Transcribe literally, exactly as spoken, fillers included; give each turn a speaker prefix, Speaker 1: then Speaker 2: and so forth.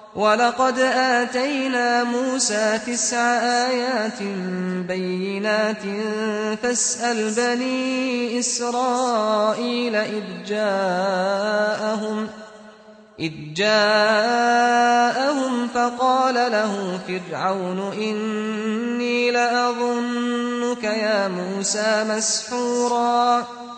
Speaker 1: وَلَقَدْ آتَيْنَا مُوسَى تِسْعَ آيَاتٍ بَيِّنَاتٍ فَاسْأَلْ بَنِي إِسْرَائِيلَ إِذْ جَاءَهُمْ إذ جاءهم فقال له فرعون إني لأظنك يا موسى مسحورا